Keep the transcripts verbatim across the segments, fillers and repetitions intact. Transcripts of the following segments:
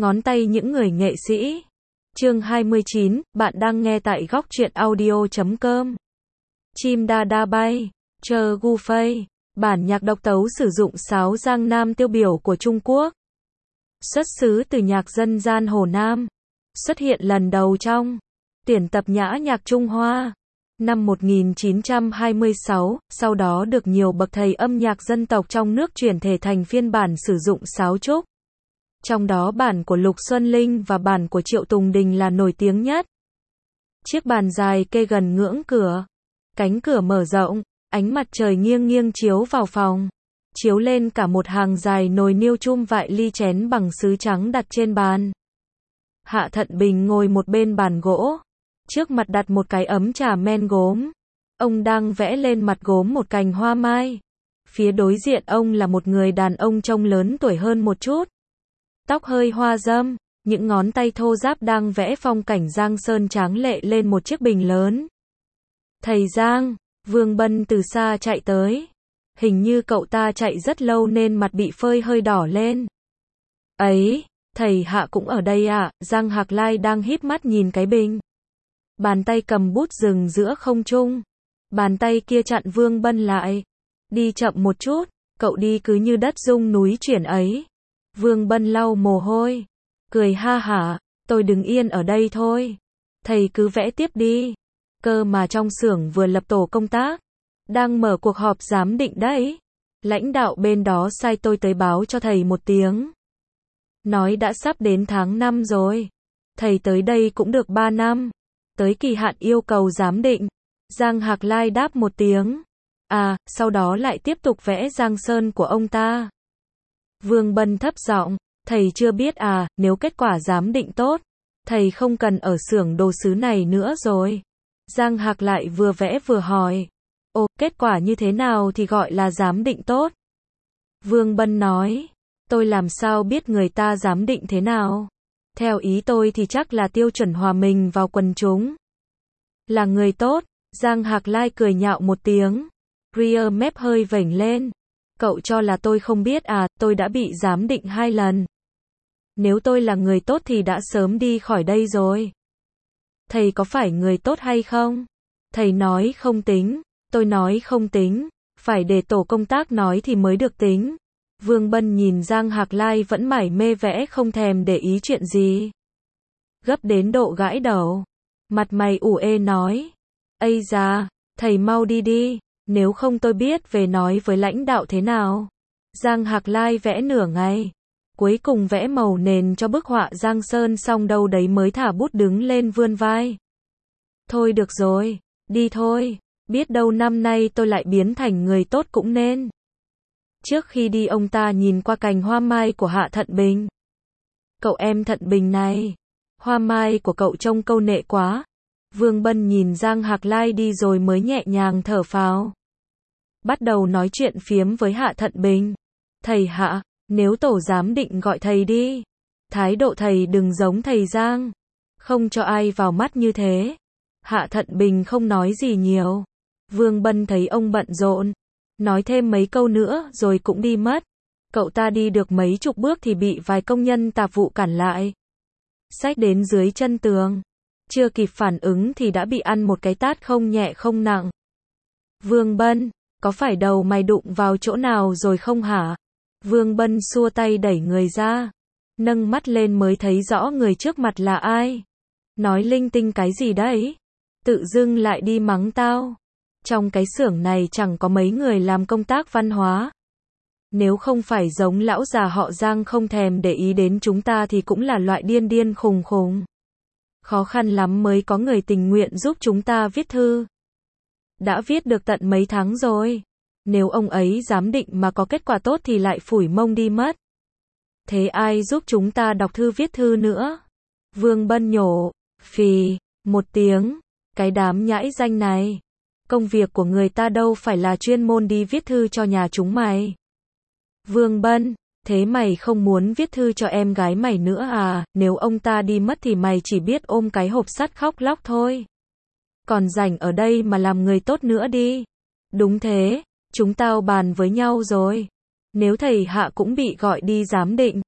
Ngón tay những người nghệ sĩ. Chương hai mươi chín, bạn đang nghe tại góc truyện audio chấm com. Chim đa đa bay, chờ gu phây. Bản nhạc độc tấu sử dụng sáo Giang Nam tiêu biểu của Trung Quốc. Xuất xứ từ nhạc dân gian Hồ Nam. Xuất hiện lần đầu trong tuyển tập nhã nhạc Trung Hoa. Năm một nghìn chín trăm hai mươi sáu, sau đó được nhiều bậc thầy âm nhạc dân tộc trong nước chuyển thể thành phiên bản sử dụng sáo trúc. Trong đó bản của Lục Xuân Linh và bản của Triệu Tùng Đình là nổi tiếng nhất. Chiếc bàn dài kê gần ngưỡng cửa. Cánh cửa mở rộng, ánh mặt trời nghiêng nghiêng chiếu vào phòng. Chiếu lên cả một hàng dài nồi niêu chum vại ly chén bằng sứ trắng đặt trên bàn. Hạ Thận Bình ngồi một bên bàn gỗ. Trước mặt đặt một cái ấm trà men gốm. Ông đang vẽ lên mặt gốm một cành hoa mai. Phía đối diện ông là một người đàn ông trông lớn tuổi hơn một chút. Tóc hơi hoa râm, những ngón tay thô ráp đang vẽ phong cảnh Giang Sơn tráng lệ lên một chiếc bình lớn. Thầy Giang, Vương Bân từ xa chạy tới. Hình như cậu ta chạy rất lâu nên mặt bị phơi hơi đỏ lên. Ấy, thầy Hạ cũng ở đây à? Giang Hạc Lai đang híp mắt nhìn cái bình. Bàn tay cầm bút dừng giữa không trung. Bàn tay kia chặn Vương Bân lại. Đi chậm một chút, cậu đi cứ như đất rung núi chuyển ấy. Vương Bân lau mồ hôi. Cười ha hả, tôi đứng yên ở đây thôi. Thầy cứ vẽ tiếp đi. Cơ mà trong xưởng vừa lập tổ công tác. Đang mở cuộc họp giám định đấy. Lãnh đạo bên đó sai tôi tới báo cho thầy một tiếng. Nói đã sắp đến tháng năm rồi. Thầy tới đây cũng được ba năm. Tới kỳ hạn yêu cầu giám định. Giang Hạc Lai đáp một tiếng. À, sau đó lại tiếp tục vẽ Giang Sơn của ông ta. Vương Bân thấp giọng, thầy chưa biết à, nếu kết quả giám định tốt, thầy không cần ở xưởng đồ sứ này nữa rồi. Giang Hạc lại vừa vẽ vừa hỏi. Ồ, kết quả như thế nào thì gọi là giám định tốt? Vương Bân nói, tôi làm sao biết người ta giám định thế nào? Theo ý tôi thì chắc là tiêu chuẩn hòa mình vào quần chúng. Là người tốt, Giang Hạc Lai cười nhạo một tiếng. Rear mép hơi vểnh lên. Cậu cho là tôi không biết à, tôi đã bị giám định hai lần. Nếu tôi là người tốt thì đã sớm đi khỏi đây rồi. Thầy có phải người tốt hay không? Thầy nói không tính, tôi nói không tính, phải để tổ công tác nói thì mới được tính. Vương Bân nhìn Giang Hạc Lai vẫn mải mê vẽ không thèm để ý chuyện gì. Gấp đến độ gãi đầu. Mặt mày ủ ê nói. Ây da, thầy mau đi đi. Nếu không tôi biết về nói với lãnh đạo thế nào. Giang Hạc Lai vẽ nửa ngày. Cuối cùng vẽ màu nền cho bức họa Giang Sơn xong đâu đấy mới thả bút đứng lên vươn vai. Thôi được rồi, đi thôi. Biết đâu năm nay tôi lại biến thành người tốt cũng nên. Trước khi đi ông ta nhìn qua cành hoa mai của Hạ Thận Bình. Cậu em Thận Bình này. Hoa mai của cậu trông câu nệ quá. Vương Bân nhìn Giang Hạc Lai đi rồi mới nhẹ nhàng thở phào. Bắt đầu nói chuyện phiếm với Hạ Thận Bình. Thầy Hạ, nếu tổ giám định gọi thầy đi. Thái độ thầy đừng giống thầy Giang. Không cho ai vào mắt như thế. Hạ Thận Bình không nói gì nhiều. Vương Bân thấy ông bận rộn. Nói thêm mấy câu nữa rồi cũng đi mất. Cậu ta đi được mấy chục bước thì bị vài công nhân tạp vụ cản lại. Xách đến dưới chân tường. Chưa kịp phản ứng thì đã bị ăn một cái tát không nhẹ không nặng. Vương Bân, có phải đầu mày đụng vào chỗ nào rồi không hả? Vương Bân xua tay đẩy người ra. Nâng mắt lên mới thấy rõ người trước mặt là ai. Nói linh tinh cái gì đấy? Tự dưng lại đi mắng tao. Trong cái xưởng này chẳng có mấy người làm công tác văn hóa. Nếu không phải giống lão già họ Giang không thèm để ý đến chúng ta thì cũng là loại điên điên khùng khùng. Khó khăn lắm mới có người tình nguyện giúp chúng ta viết thư. Đã viết được tận mấy tháng rồi. Nếu ông ấy giám định mà có kết quả tốt thì lại phủi mông đi mất. Thế ai giúp chúng ta đọc thư viết thư nữa? Vương Bân nhổ, phì, một tiếng. Cái đám nhãi danh này. Công việc của người ta đâu phải là chuyên môn đi viết thư cho nhà chúng mày. Vương Bân, thế mày không muốn viết thư cho em gái mày nữa à? Nếu ông ta đi mất thì mày chỉ biết ôm cái hộp sắt khóc lóc thôi. Còn rảnh ở đây mà làm người tốt nữa đi. Đúng thế, chúng tao bàn với nhau rồi. Nếu thầy Hạ cũng bị gọi đi giám định,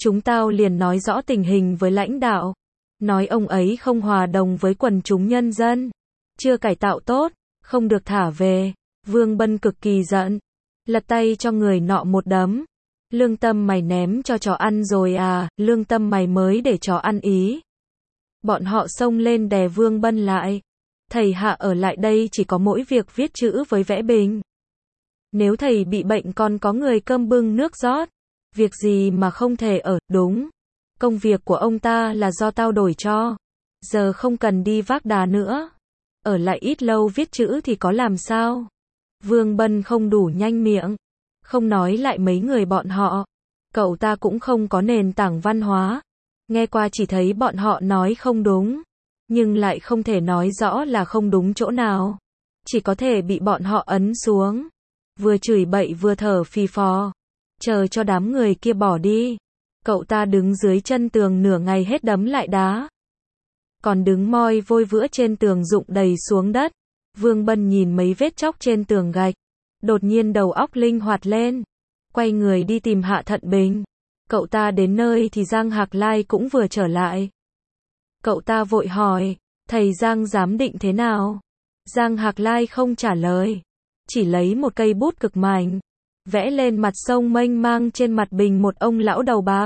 Chúng tao liền nói rõ tình hình với lãnh đạo. Nói ông ấy không hòa đồng với quần chúng nhân dân. Chưa cải tạo tốt, không được thả về. Vương Bân cực kỳ giận. Lật tay cho người nọ một đấm. Lương tâm mày ném cho chó ăn rồi à, lương tâm mày mới để chó ăn ý. Bọn họ xông lên đè Vương Bân lại. Thầy Hạ ở lại đây chỉ có mỗi việc viết chữ với vẽ bình. Nếu thầy bị bệnh còn có người cơm bưng nước rót. Việc gì mà không thể ở, đúng. Công việc của ông ta là do tao đổi cho. Giờ không cần đi vác đá nữa. Ở lại ít lâu viết chữ thì có làm sao. Vương Bân không đủ nhanh miệng. Không nói lại mấy người bọn họ. Cậu ta cũng không có nền tảng văn hóa. Nghe qua chỉ thấy bọn họ nói không đúng. Nhưng lại không thể nói rõ là không đúng chỗ nào. Chỉ có thể bị bọn họ ấn xuống. Vừa chửi bậy vừa thở phì phò. Chờ cho đám người kia bỏ đi. Cậu ta đứng dưới chân tường nửa ngày hết đấm lại đá. Còn đứng moi vôi vữa trên tường rụng đầy xuống đất. Vương Bân nhìn mấy vết chóc trên tường gạch. Đột nhiên đầu óc linh hoạt lên. Quay người đi tìm Hạ Thận Bình. Cậu ta đến nơi thì Giang Hạc Lai cũng vừa trở lại. Cậu ta vội hỏi, thầy Giang giám định thế nào? Giang Hạc Lai không trả lời. Chỉ lấy một cây bút cực mảnh. Vẽ lên mặt sông mênh mang trên mặt bình một ông lão đầu bạc.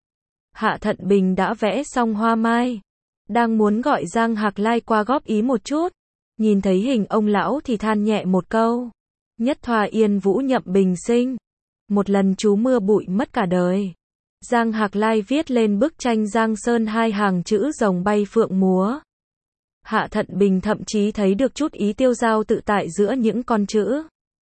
Hạ Thận Bình đã vẽ xong hoa mai. Đang muốn gọi Giang Hạc Lai qua góp ý một chút. Nhìn thấy hình ông lão thì than nhẹ một câu. Nhất thoa yên vũ nhậm bình sinh. Một lần chú mưa bụi mất cả đời. Giang Hạc Lai viết lên bức tranh Giang Sơn hai hàng chữ rồng bay phượng múa. Hạ Thận Bình thậm chí thấy được chút ý tiêu dao tự tại giữa những con chữ.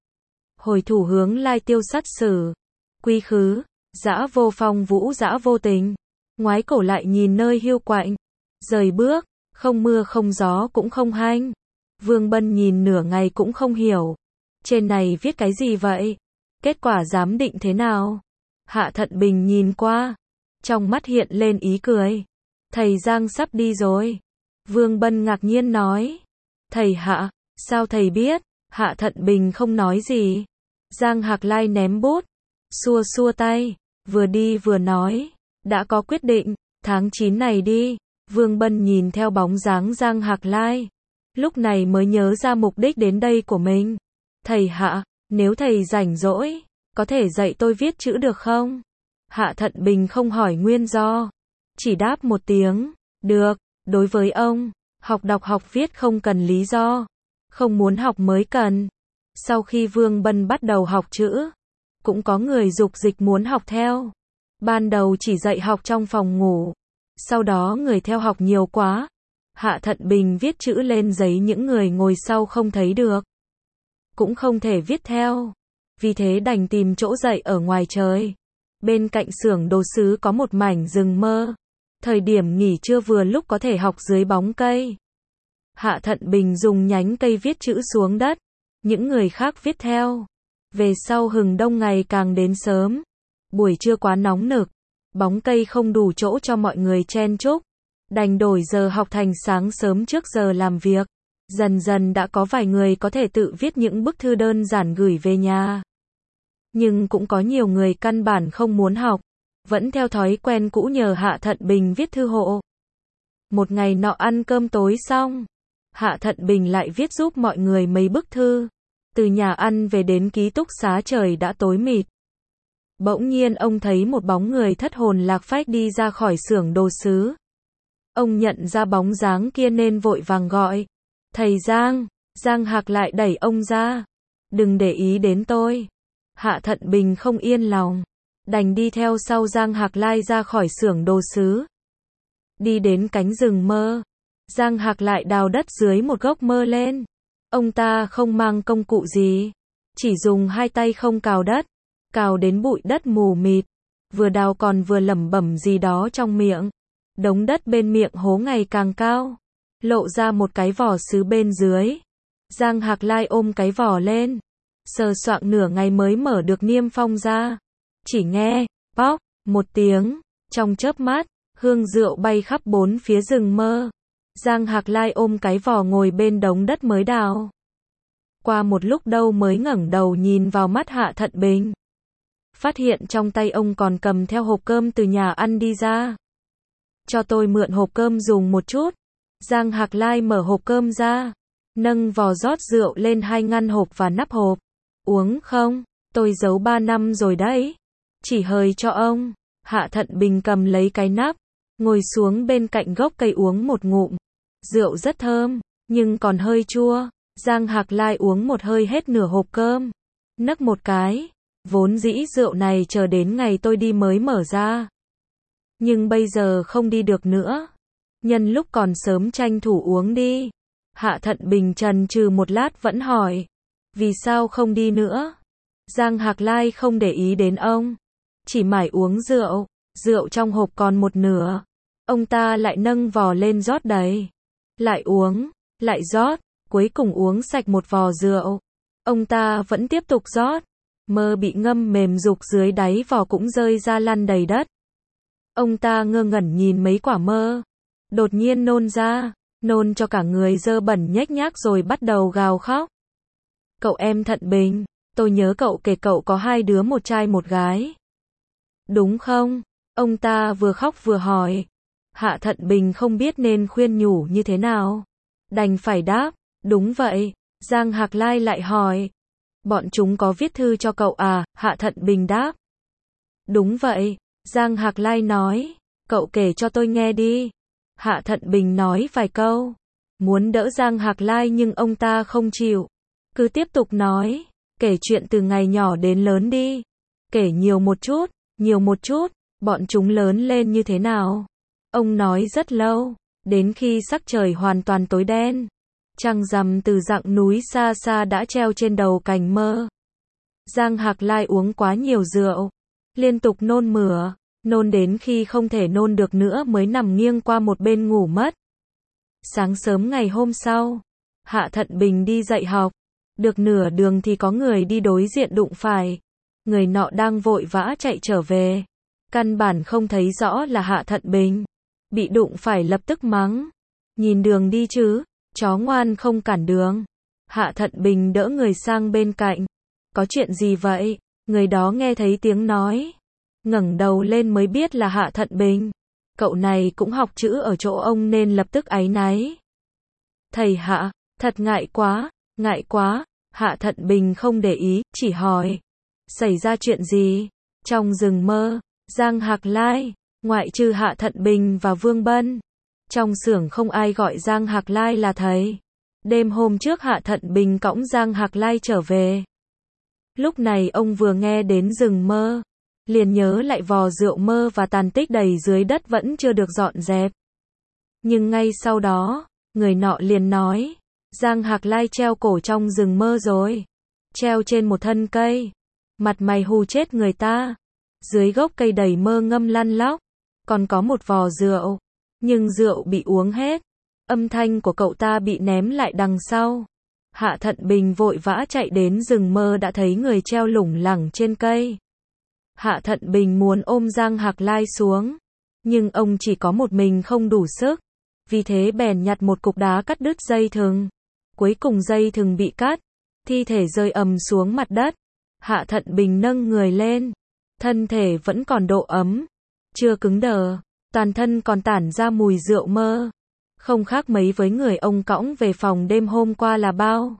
Hồi thủ hướng lai tiêu sắt sử. Quy khứ. Dã vô phong vũ dã vô tình. Ngoái cổ lại nhìn nơi hiu quạnh. Rời bước. Không mưa không gió cũng không hanh. Vương Bân nhìn nửa ngày cũng không hiểu. Trên này viết cái gì vậy? Kết quả giám định thế nào? Hạ Thận Bình nhìn qua. Trong mắt hiện lên ý cười. Thầy Giang sắp đi rồi. Vương Bân ngạc nhiên nói. Thầy Hạ, sao thầy biết? Hạ Thận Bình không nói gì. Giang Hạc Lai ném bút. Xua xua tay. Vừa đi vừa nói. Đã có quyết định. Tháng chín này đi. Vương Bân nhìn theo bóng dáng Giang Hạc Lai. Lúc này mới nhớ ra mục đích đến đây của mình. Thầy Hạ, nếu thầy rảnh rỗi, có thể dạy tôi viết chữ được không? Hạ Thận Bình không hỏi nguyên do. Chỉ đáp một tiếng. Được, đối với ông, học đọc học viết không cần lý do. Không muốn học mới cần. Sau khi Vương Bân bắt đầu học chữ, cũng có người dục dịch muốn học theo. Ban đầu chỉ dạy học trong phòng ngủ. Sau đó người theo học nhiều quá. Hạ Thận Bình viết chữ lên giấy những người ngồi sau không thấy được. Cũng không thể viết theo. Vì thế đành tìm chỗ dạy ở ngoài trời. Bên cạnh xưởng đồ sứ có một mảnh rừng mơ. Thời điểm nghỉ trưa vừa lúc có thể học dưới bóng cây. Hạ Thận Bình dùng nhánh cây viết chữ xuống đất. Những người khác viết theo. Về sau hừng đông ngày càng đến sớm. Buổi trưa quá nóng nực. Bóng cây không đủ chỗ cho mọi người chen chúc. Đành đổi giờ học thành sáng sớm trước giờ làm việc. Dần dần đã có vài người có thể tự viết những bức thư đơn giản gửi về nhà. Nhưng cũng có nhiều người căn bản không muốn học. Vẫn theo thói quen cũ nhờ Hạ Thận Bình viết thư hộ. Một ngày nọ ăn cơm tối xong. Hạ Thận Bình lại viết giúp mọi người mấy bức thư. Từ nhà ăn về đến ký túc xá trời đã tối mịt. Bỗng nhiên ông thấy một bóng người thất hồn lạc phách đi ra khỏi xưởng đồ sứ. Ông nhận ra bóng dáng kia nên vội vàng gọi. Thầy Giang. Giang Hạc lại đẩy ông ra. Đừng để ý đến tôi. Hạ Thận Bình không yên lòng. Đành đi theo sau Giang Hạc Lai ra khỏi xưởng đồ sứ. Đi đến cánh rừng mơ. Giang Hạc lại đào đất dưới một gốc mơ lên. Ông ta không mang công cụ gì. Chỉ dùng hai tay không cào đất. Cào đến bụi đất mù mịt. Vừa đào còn vừa lẩm bẩm gì đó trong miệng. Đống đất bên miệng hố ngày càng cao. Lộ ra một cái vỏ sứ bên dưới. Giang Hạc Lai ôm cái vỏ lên. Sờ soạng nửa ngày mới mở được niêm phong ra. Chỉ nghe, póc, một tiếng. Trong chớp mắt, hương rượu bay khắp bốn phía rừng mơ. Giang Hạc Lai ôm cái vỏ ngồi bên đống đất mới đào. Qua một lúc đâu mới ngẩng đầu nhìn vào mắt Hạ Thận Bình. phát hiện trong tay ông còn cầm theo hộp cơm từ nhà ăn đi ra. Cho tôi mượn hộp cơm dùng một chút. Giang Hạc Lai mở hộp cơm ra, nâng vò rót rượu lên hai ngăn hộp và nắp hộp. Uống không? Tôi giấu ba năm rồi đấy. Chỉ hời cho ông. Hạ Thận Bình cầm lấy cái nắp, ngồi xuống bên cạnh gốc cây uống một ngụm. Rượu rất thơm, nhưng còn hơi chua. Giang Hạc Lai uống một hơi hết nửa hộp cơm. Nấc một cái. Vốn dĩ rượu này chờ đến ngày tôi đi mới mở ra. Nhưng bây giờ không đi được nữa. Nhân lúc còn sớm tranh thủ uống đi. Hạ Thận Bình chần chừ một lát vẫn hỏi. Vì sao không đi nữa? Giang Hạc Lai không để ý đến ông. Chỉ mải uống rượu. Rượu trong hộp còn một nửa. Ông ta lại nâng vò lên rót đầy. Lại uống. Lại rót. Cuối cùng uống sạch một vò rượu. Ông ta vẫn tiếp tục rót. Mơ bị ngâm mềm rục dưới đáy vò cũng rơi ra lăn đầy đất. Ông ta ngơ ngẩn nhìn mấy quả mơ. Đột nhiên nôn ra. Nôn cho cả người dơ bẩn nhếch nhác rồi bắt đầu gào khóc. Cậu em Thận Bình, tôi nhớ cậu kể cậu có hai đứa một trai một gái. Đúng không? Ông ta vừa khóc vừa hỏi. Hạ Thận Bình không biết nên khuyên nhủ như thế nào. Đành phải đáp. Đúng vậy. Giang Hạc Lai lại hỏi. Bọn chúng có viết thư cho cậu à? Hạ Thận Bình đáp. Đúng vậy. Giang Hạc Lai nói. Cậu kể cho tôi nghe đi. Hạ Thận Bình nói vài câu. Muốn đỡ Giang Hạc Lai nhưng ông ta không chịu. Cứ tiếp tục nói. Kể chuyện từ ngày nhỏ đến lớn đi. Kể nhiều một chút, nhiều một chút. Bọn chúng lớn lên như thế nào? Ông nói rất lâu. Đến khi sắc trời hoàn toàn tối đen. Trăng rằm từ dặng núi xa xa đã treo trên đầu cành mơ. Giang Hạc Lai uống quá nhiều rượu. Liên tục nôn mửa. Nôn đến khi không thể nôn được nữa mới nằm nghiêng qua một bên ngủ mất. Sáng sớm ngày hôm sau, Hạ Thận Bình đi dạy học. Được nửa đường thì có người đi đối diện đụng phải. Người nọ đang vội vã chạy trở về. Căn bản không thấy rõ là Hạ Thận Bình. Bị đụng phải lập tức mắng. Nhìn đường đi chứ, chó ngoan không cản đường. Hạ Thận Bình đỡ người sang bên cạnh. Có chuyện gì vậy? Người đó nghe thấy tiếng nói. Ngẩng đầu lên mới biết là Hạ Thận Bình. Cậu này cũng học chữ ở chỗ ông nên lập tức áy náy. Thầy Hạ, thật ngại quá, ngại quá. Hạ Thận Bình không để ý, chỉ hỏi. Xảy ra chuyện gì? Trong rừng mơ, Giang Hạc Lai, ngoại trừ Hạ Thận Bình và Vương Bân. Trong xưởng không ai gọi Giang Hạc Lai là thầy. Đêm hôm trước Hạ Thận Bình cõng Giang Hạc Lai trở về. Lúc này ông vừa nghe đến rừng mơ. Liền nhớ lại vò rượu mơ và tàn tích đầy dưới đất vẫn chưa được dọn dẹp. Nhưng ngay sau đó, người nọ liền nói. Giang Hạc Lai treo cổ trong rừng mơ rồi. Treo trên một thân cây. Mặt mày hù chết người ta. Dưới gốc cây đầy mơ ngâm lăn lóc. Còn có một vò rượu. Nhưng rượu bị uống hết. Âm thanh của cậu ta bị ném lại đằng sau. Hạ Thận Bình vội vã chạy đến rừng mơ đã thấy người treo lủng lẳng trên cây. Hạ Thận Bình muốn ôm Giang Hạc Lai xuống. Nhưng ông chỉ có một mình không đủ sức. Vì thế bèn nhặt một cục đá cắt đứt dây thừng. Cuối cùng dây thừng bị cắt. Thi thể rơi ầm xuống mặt đất. Hạ Thận Bình nâng người lên. Thân thể vẫn còn độ ấm. Chưa cứng đờ. Toàn thân còn tản ra mùi rượu mơ. Không khác mấy với người ông cõng về phòng đêm hôm qua là bao.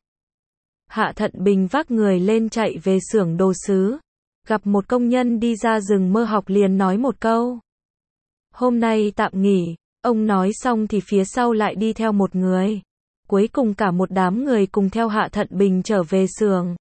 Hạ Thận Bình vác người lên chạy về xưởng đồ sứ. Gặp một công nhân đi ra rừng mơ học liền nói một câu. Hôm nay tạm nghỉ. Ông nói xong thì phía sau lại đi theo một người. Cuối cùng cả một đám người cùng theo Hạ Thận Bình trở về xưởng.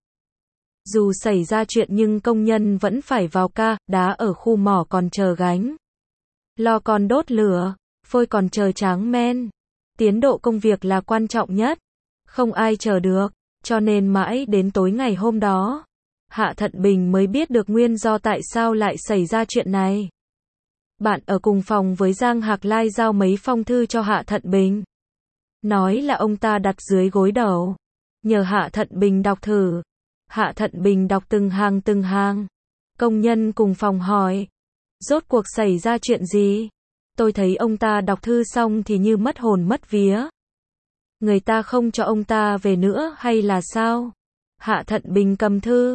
Dù xảy ra chuyện nhưng công nhân vẫn phải vào ca, đá ở khu mỏ còn chờ gánh. Lò còn đốt lửa, phôi còn chờ tráng men. Tiến độ công việc là quan trọng nhất. Không ai chờ được, cho nên mãi đến tối ngày hôm đó. Hạ Thận Bình mới biết được nguyên do tại sao lại xảy ra chuyện này. Bạn ở cùng phòng với Giang Hạc Lai giao mấy phong thư cho Hạ Thận Bình. Nói là ông ta đặt dưới gối đầu. Nhờ Hạ Thận Bình đọc thử. Hạ Thận Bình đọc từng hàng từng hàng. Công nhân cùng phòng hỏi. Rốt cuộc xảy ra chuyện gì? Tôi thấy ông ta đọc thư xong thì như mất hồn mất vía. Người ta không cho ông ta về nữa hay là sao? Hạ Thận Bình cầm thư.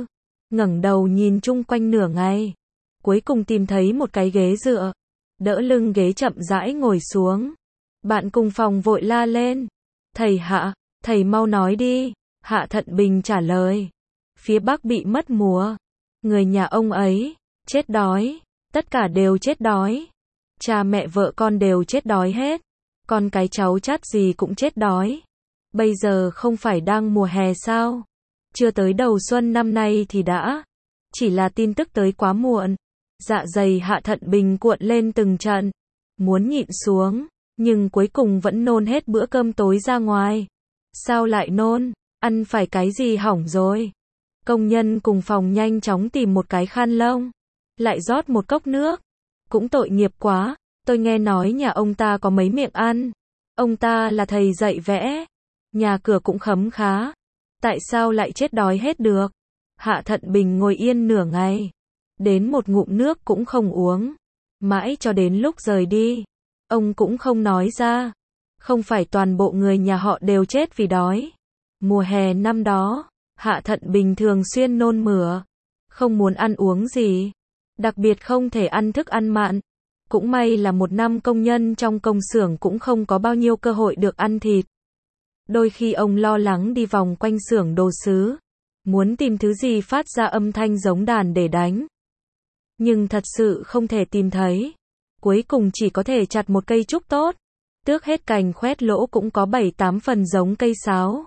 ngẩng đầu nhìn chung quanh nửa ngày, cuối cùng tìm thấy một cái ghế dựa, đỡ lưng ghế chậm rãi ngồi xuống. Bạn cùng phòng vội la lên, thầy Hạ, thầy mau nói đi. Hạ Thận Bình trả lời, phía Bắc bị mất mùa, người nhà ông ấy chết đói, tất cả đều chết đói, cha mẹ vợ con đều chết đói hết, con cái cháu chắt gì cũng chết đói. Bây giờ không phải đang mùa hè sao? Chưa tới đầu xuân năm nay thì đã. Chỉ là tin tức tới quá muộn. Dạ dày Hạ Thận Bình cuộn lên từng trận, muốn nhịn xuống, nhưng cuối cùng vẫn nôn hết bữa cơm tối ra ngoài. Sao lại nôn? Ăn phải cái gì hỏng rồi? Công nhân cùng phòng nhanh chóng tìm một cái khăn lông, lại rót một cốc nước. Cũng tội nghiệp quá, tôi nghe nói nhà ông ta có mấy miệng ăn. Ông ta là thầy dạy vẽ, nhà cửa cũng khấm khá. Tại sao lại chết đói hết được? Hạ Thận Bình ngồi yên nửa ngày, đến một ngụm nước cũng không uống. Mãi cho đến lúc rời đi, ông cũng không nói ra. Không phải toàn bộ người nhà họ đều chết vì đói. Mùa hè năm đó, Hạ Thận Bình thường xuyên nôn mửa, không muốn ăn uống gì, đặc biệt không thể ăn thức ăn mặn. Cũng may là một năm công nhân trong công xưởng cũng không có bao nhiêu cơ hội được ăn thịt. Đôi khi ông lo lắng đi vòng quanh xưởng đồ sứ, muốn tìm thứ gì phát ra âm thanh giống đàn để đánh. Nhưng thật sự không thể tìm thấy. Cuối cùng chỉ có thể chặt một cây trúc tốt, tước hết cành khoét lỗ cũng có bảy tám phần giống cây sáo.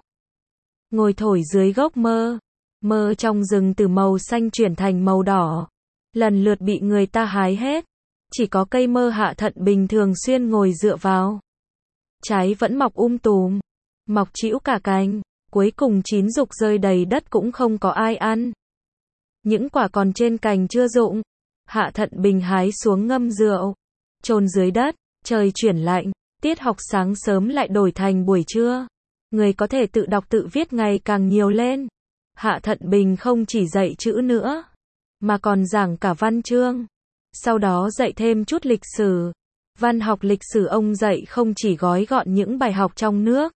Ngồi thổi dưới gốc mơ, mơ trong rừng từ màu xanh chuyển thành màu đỏ, lần lượt bị người ta hái hết. Chỉ có cây mơ Hạ Thận Bình thường xuyên ngồi dựa vào. Trái vẫn mọc um tùm, mọc trĩu cả cành, cuối cùng chín rục rơi đầy đất cũng không có ai ăn. Những quả còn trên cành chưa rụng, Hạ Thận Bình hái xuống ngâm rượu, chôn dưới đất. Trời chuyển lạnh, tiết học sáng sớm lại đổi thành buổi trưa. Người có thể tự đọc tự viết ngày càng nhiều lên. Hạ Thận Bình không chỉ dạy chữ nữa, mà còn giảng cả văn chương. Sau đó dạy thêm chút lịch sử. Văn học lịch sử ông dạy không chỉ gói gọn những bài học trong nước.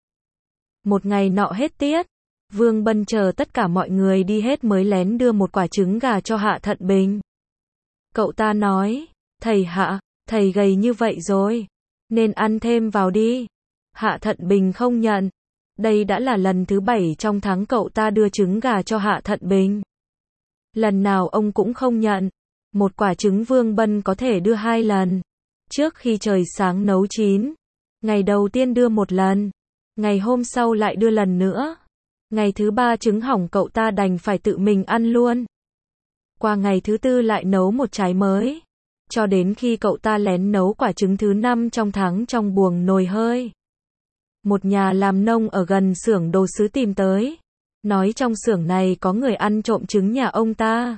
Một ngày nọ hết tiết, Vương Bân chờ tất cả mọi người đi hết mới lén đưa một quả trứng gà cho Hạ Thận Bình. Cậu ta nói, thầy Hạ, thầy gầy như vậy rồi, nên ăn thêm vào đi. Hạ Thận Bình không nhận. Đây đã là lần thứ bảy trong tháng cậu ta đưa trứng gà cho Hạ Thận Bình. Lần nào ông cũng không nhận. Một quả trứng Vương Bân có thể đưa hai lần. Trước khi trời sáng nấu chín. Ngày đầu tiên đưa một lần. Ngày hôm sau lại đưa lần nữa. Ngày thứ ba trứng hỏng cậu ta đành phải tự mình ăn luôn. Qua ngày thứ tư lại nấu một trái mới. Cho đến khi cậu ta lén nấu quả trứng thứ năm trong tháng trong buồng nồi hơi. Một nhà làm nông ở gần xưởng đồ sứ tìm tới. Nói trong xưởng này có người ăn trộm trứng nhà ông ta.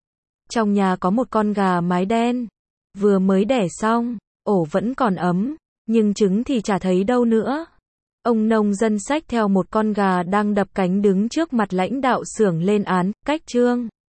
Trong nhà có một con gà mái đen. Vừa mới đẻ xong, ổ vẫn còn ấm, nhưng trứng thì chả thấy đâu nữa. Ông nông dân xách theo một con gà đang đập cánh đứng trước mặt lãnh đạo xưởng lên án, cách trương.